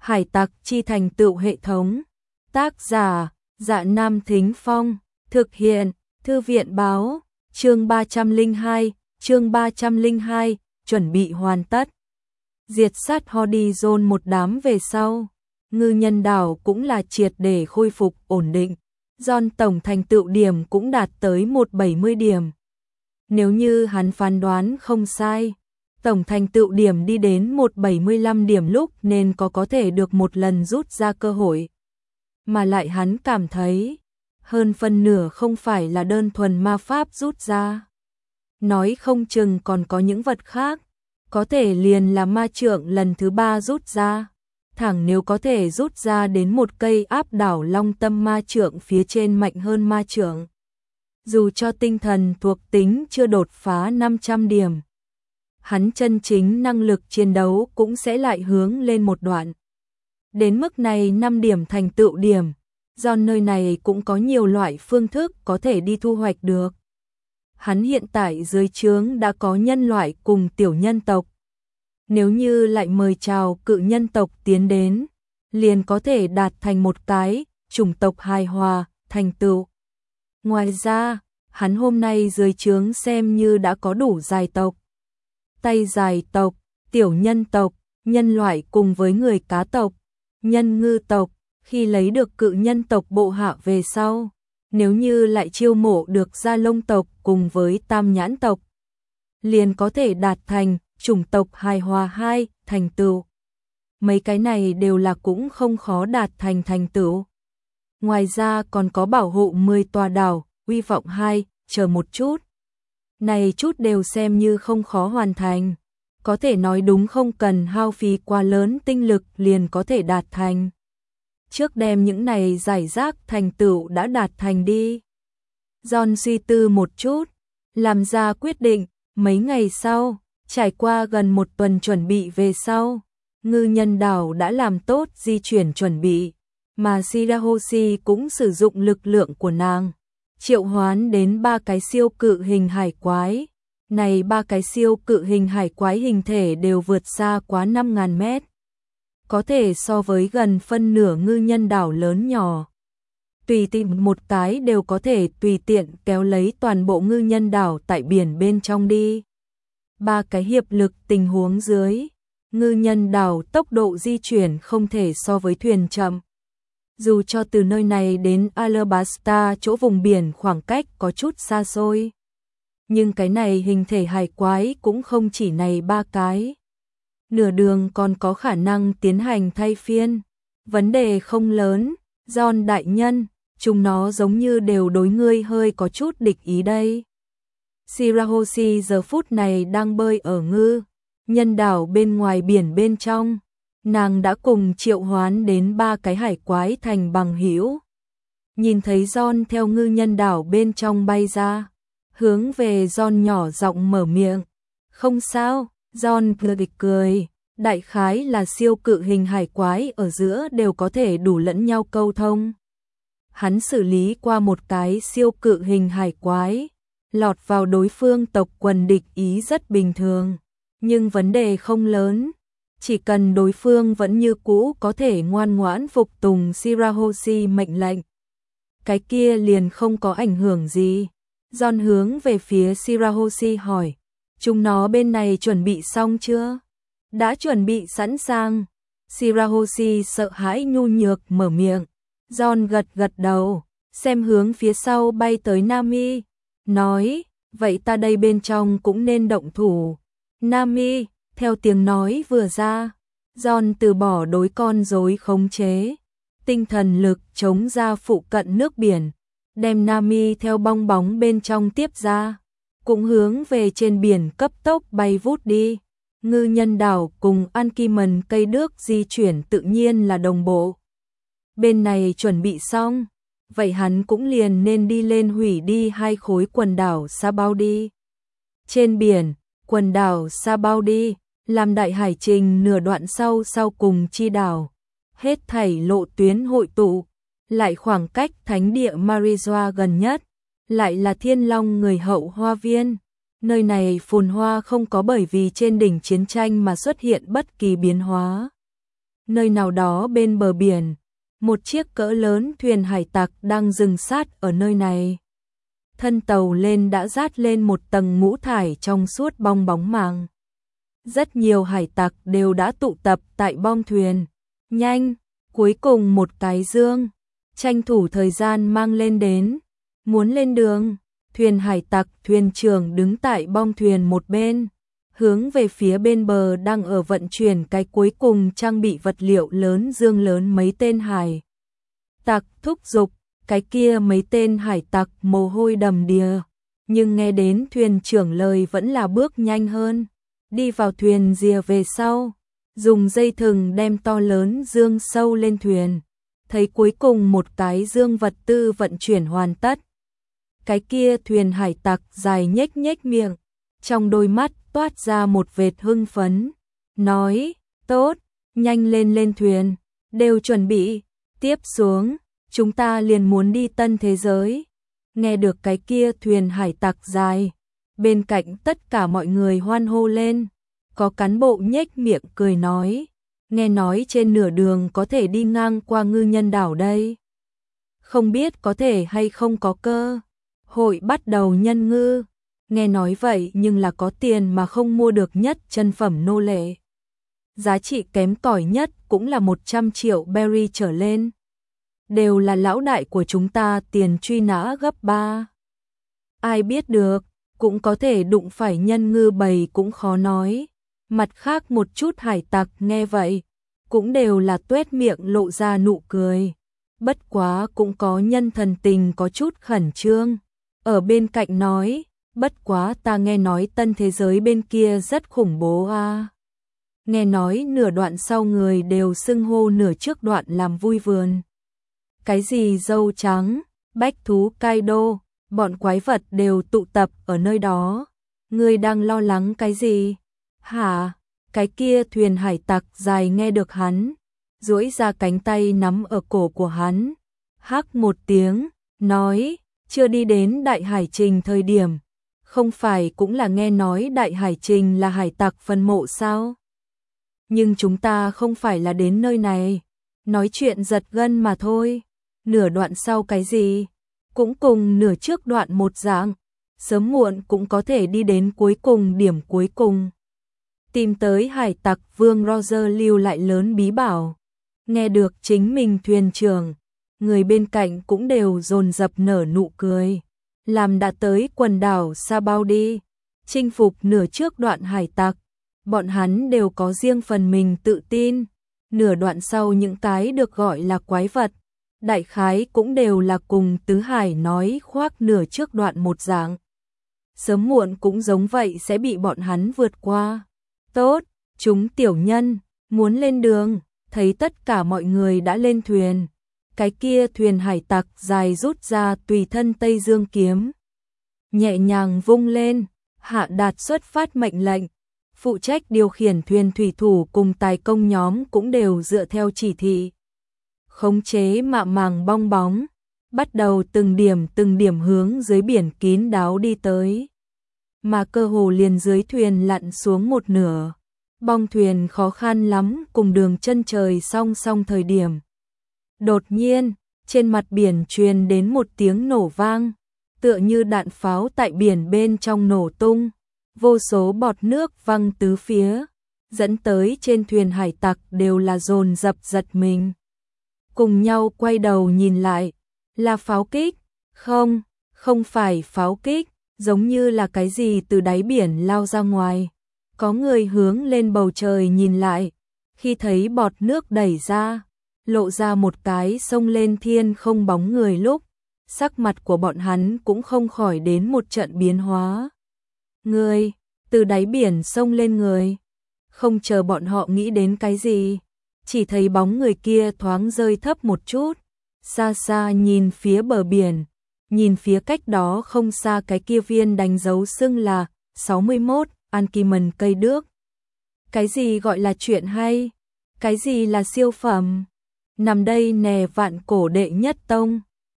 Hải tặc chi thành tựu hệ thống. Tác giả, Dạ Nam Thính Phong. Thực hiện, Thư viện báo. Chương 302, chuẩn bị hoàn tất. Diệt sát Horizon một đám về sau, ngư nhân đảo cũng là triệt để khôi phục ổn định. John tổng thành tựu điểm cũng đạt tới 170 điểm. Nếu như hắn phán đoán không sai, tổng thành tựu điểm đi đến 175 điểm lúc nên có thể được một lần rút ra cơ hội. Mà lại hắn cảm thấy, hơn phân nửa không phải là đơn thuần ma pháp rút ra. Nói không chừng còn có những vật khác, có thể liền là ma trượng lần thứ 3 rút ra. Thẳng nếu có thể rút ra đến một cây áp đảo long tâm ma trượng phía trên mạnh hơn ma trượng. Dù cho tinh thần thuộc tính chưa đột phá 500 điểm, hắn chân chính năng lực chiến đấu cũng sẽ lại hướng lên một đoạn. Đến mức này 5 điểm thành tựu điểm, do nơi này cũng có nhiều loại phương thức có thể đi thu hoạch được. Hắn hiện tại dưới trướng đã có nhân loại cùng tiểu nhân tộc. Nếu như lại mời chào cự nhân tộc tiến đến, liền có thể đạt thành một cái chủng tộc hài hòa, thành tựu. Ngoài ra, hắn hôm nay dưới trướng xem như đã có đủ dài tộc. Tay dài tộc, tiểu nhân tộc, nhân loại cùng với người cá tộc, nhân ngư tộc. Khi lấy được cự nhân tộc bộ hạ về sau, nếu như lại chiêu mộ được gia lông tộc cùng với tam nhãn tộc, liền có thể đạt thành chủng tộc hài hòa 2 thành tựu. Mấy cái này đều là cũng không khó đạt thành thành tựu. Ngoài ra còn có bảo hộ 10 tòa đảo, uy vọng 2, chờ một chút. Này chút đều xem như không khó hoàn thành. Có thể nói đúng không cần hao phí quá lớn tinh lực liền có thể đạt thành. Trước đem những này giải rác thành tựu đã đạt thành đi. John suy tư một chút, làm ra quyết định. Mấy ngày sau, trải qua gần một tuần chuẩn bị về sau, ngư nhân đảo đã làm tốt di chuyển chuẩn bị, mà Shirahoshi cũng sử dụng lực lượng của nàng, triệu hoán đến 3 cái siêu cự hình hải quái. Này 3 cái siêu cự hình hải quái hình thể đều vượt xa quá 5.000 mét. Có thể so với gần phân nửa ngư nhân đảo lớn nhỏ. Tùy tiện một cái đều có thể tùy tiện kéo lấy toàn bộ ngư nhân đảo tại biển bên trong đi. 3 cái hiệp lực tình huống dưới, ngư nhân đảo tốc độ di chuyển không thể so với thuyền chậm. Dù cho từ nơi này đến Alabasta chỗ vùng biển khoảng cách có chút xa xôi. Nhưng cái này hình thể hải quái cũng không chỉ này 3 cái. Nửa đường còn có khả năng tiến hành thay phiên. Vấn đề không lớn, John đại nhân, chúng nó giống như đều đối ngươi hơi có chút địch ý đây. Shirahoshi giờ phút này đang bơi ở ngư nhân đảo bên ngoài biển bên trong. Nàng đã cùng triệu hoán đến 3 cái hải quái thành bằng hữu. Nhìn thấy John theo ngư nhân đảo bên trong bay ra, hướng về John nhỏ giọng mở miệng. Không sao, John cười, đại khái là siêu cự hình hải quái ở giữa đều có thể đủ lẫn nhau câu thông. Hắn xử lý qua một cái siêu cự hình hải quái, lọt vào đối phương tộc quần địch ý rất bình thường, nhưng vấn đề không lớn. Chỉ cần đối phương vẫn như cũ có thể ngoan ngoãn phục tùng Shirahoshi mệnh lệnh, cái kia liền không có ảnh hưởng gì. John hướng về phía Shirahoshi hỏi, chúng nó bên này chuẩn bị xong chưa? Đã chuẩn bị sẵn sàng. Shirahoshi sợ hãi nhu nhược mở miệng. John gật gật đầu, xem hướng phía sau bay tới Nami, nói, vậy ta đây bên trong cũng nên động thủ. Nami, theo tiếng nói vừa ra, John từ bỏ đối con rối khống chế, tinh thần lực chống ra phụ cận nước biển, đem Nami theo bong bóng bên trong tiếp ra, cũng hướng về trên biển cấp tốc bay vút đi. Ngư nhân đảo cùng Ankiman cây đước di chuyển tự nhiên là đồng bộ. Bên này chuẩn bị xong, vậy hắn cũng liền nên đi lên hủy đi 2 khối quần đảo Sabaudi. Trên biển, quần đảo Sabaudi làm đại hải trình nửa đoạn sau cùng chi đảo, hết thảy lộ tuyến hội tụ, lại khoảng cách thánh địa Marijoa gần nhất, lại là Thiên Long người hậu hoa viên. Nơi này phồn hoa không có bởi vì trên đỉnh chiến tranh mà xuất hiện bất kỳ biến hóa. Nơi nào đó bên bờ biển, một chiếc cỡ lớn thuyền hải tặc đang dừng sát ở nơi này. Thân tàu lên đã dát lên một tầng ngũ thải trong suốt bong bóng màng. Rất nhiều hải tặc đều đã tụ tập tại bong thuyền. Nhanh, cuối cùng một cái dương, tranh thủ thời gian mang lên đến. Muốn lên đường, thuyền hải tặc thuyền trưởng đứng tại bong thuyền một bên, hướng về phía bên bờ đang ở vận chuyển cái cuối cùng trang bị vật liệu lớn dương lớn. Mấy tên hải tặc thúc giục, cái kia mấy tên hải tặc mồ hôi đầm đìa, nhưng nghe đến thuyền trưởng lời vẫn là bước nhanh hơn, đi vào thuyền rìa về sau, dùng dây thừng đem to lớn dương sâu lên thuyền, thấy cuối cùng một cái dương vật tư vận chuyển hoàn tất. Cái kia thuyền hải tặc dài nhếch nhếch miệng, trong đôi mắt toát ra một vệt hưng phấn, nói, tốt, nhanh lên lên thuyền, đều chuẩn bị, tiếp xuống, chúng ta liền muốn đi tân thế giới. Nghe được cái kia thuyền hải tặc dài, bên cạnh tất cả mọi người hoan hô lên, có cán bộ nhếch miệng cười nói, nghe nói trên nửa đường có thể đi ngang qua ngư nhân đảo đây. Không biết có thể hay không có cơ hội bắt đầu nhân ngư. Nghe nói vậy nhưng là có tiền mà không mua được nhất chân phẩm nô lệ. Giá trị kém cỏi nhất cũng là 100 triệu berry trở lên. Đều là lão đại của chúng ta tiền truy nã gấp 3. Ai biết được, cũng có thể đụng phải nhân ngư bầy cũng khó nói. Mặt khác một chút hải tặc nghe vậy, cũng đều là tuét miệng lộ ra nụ cười. Bất quá cũng có nhân thần tình có chút khẩn trương. Ở bên cạnh nói, bất quá ta nghe nói tân thế giới bên kia rất khủng bố a. Nghe nói nửa đoạn sau người đều xưng hô nửa trước đoạn làm vui vườn. Cái gì dâu trắng, bách thú Kaido, bọn quái vật đều tụ tập ở nơi đó. Ngươi đang lo lắng cái gì? Hả? Cái kia thuyền hải tặc dài nghe được hắn, duỗi ra cánh tay nắm ở cổ của hắn, hắc một tiếng, nói, chưa đi đến đại hải trình thời điểm, không phải cũng là nghe nói đại hải trình là hải tặc phân mộ sao? Nhưng chúng ta không phải là đến nơi này, nói chuyện giật gân mà thôi, nửa đoạn sau cái gì, cũng cùng nửa trước đoạn một dạng, sớm muộn cũng có thể đi đến cuối cùng điểm cuối cùng. Tìm tới hải tặc vương Roger lưu lại lớn bí bảo, nghe được chính mình thuyền trưởng, người bên cạnh cũng đều dồn dập nở nụ cười, làm đã tới quần đảo Sabaody, chinh phục nửa trước đoạn hải tặc, bọn hắn đều có riêng phần mình tự tin, nửa đoạn sau những cái được gọi là quái vật, đại khái cũng đều là cùng tứ hải nói khoác nửa trước đoạn một dạng. Sớm muộn cũng giống vậy sẽ bị bọn hắn vượt qua. Tốt, chúng tiểu nhân, muốn lên đường, thấy tất cả mọi người đã lên thuyền. Cái kia thuyền hải tặc dài rút ra tùy thân Tây Dương kiếm. Nhẹ nhàng vung lên, hạ đạt xuất phát mệnh lệnh. Phụ trách điều khiển thuyền thủy thủ cùng tài công nhóm cũng đều dựa theo chỉ thị. Khống chế mạ màng bong bóng, bắt đầu từng điểm hướng dưới biển kín đáo đi tới. Mà cơ hồ liền dưới thuyền lặn xuống một nửa. Bong thuyền khó khăn lắm cùng đường chân trời song song thời điểm. Đột nhiên, trên mặt biển truyền đến một tiếng nổ vang, tựa như đạn pháo tại biển bên trong nổ tung, vô số bọt nước văng tứ phía, dẫn tới trên thuyền hải tặc đều là dồn dập giật mình. Cùng nhau quay đầu nhìn lại, là pháo kích, không phải pháo kích, giống như là cái gì từ đáy biển lao ra ngoài. Có người hướng lên bầu trời nhìn lại, khi thấy bọt nước đẩy ra, lộ ra một cái sông lên thiên không bóng người lúc, sắc mặt của bọn hắn cũng không khỏi đến một trận biến hóa. Người, từ đáy biển sông lên người, không chờ bọn họ nghĩ đến cái gì, chỉ thấy bóng người kia thoáng rơi thấp một chút, xa xa nhìn phía bờ biển, nhìn phía cách đó không xa cái kia viên đánh dấu xưng là 61 Ankimen cây đước. Cái gì gọi là chuyện hay? Cái gì là siêu phẩm? Nằm đây nè vạn cổ đệ nhất tông.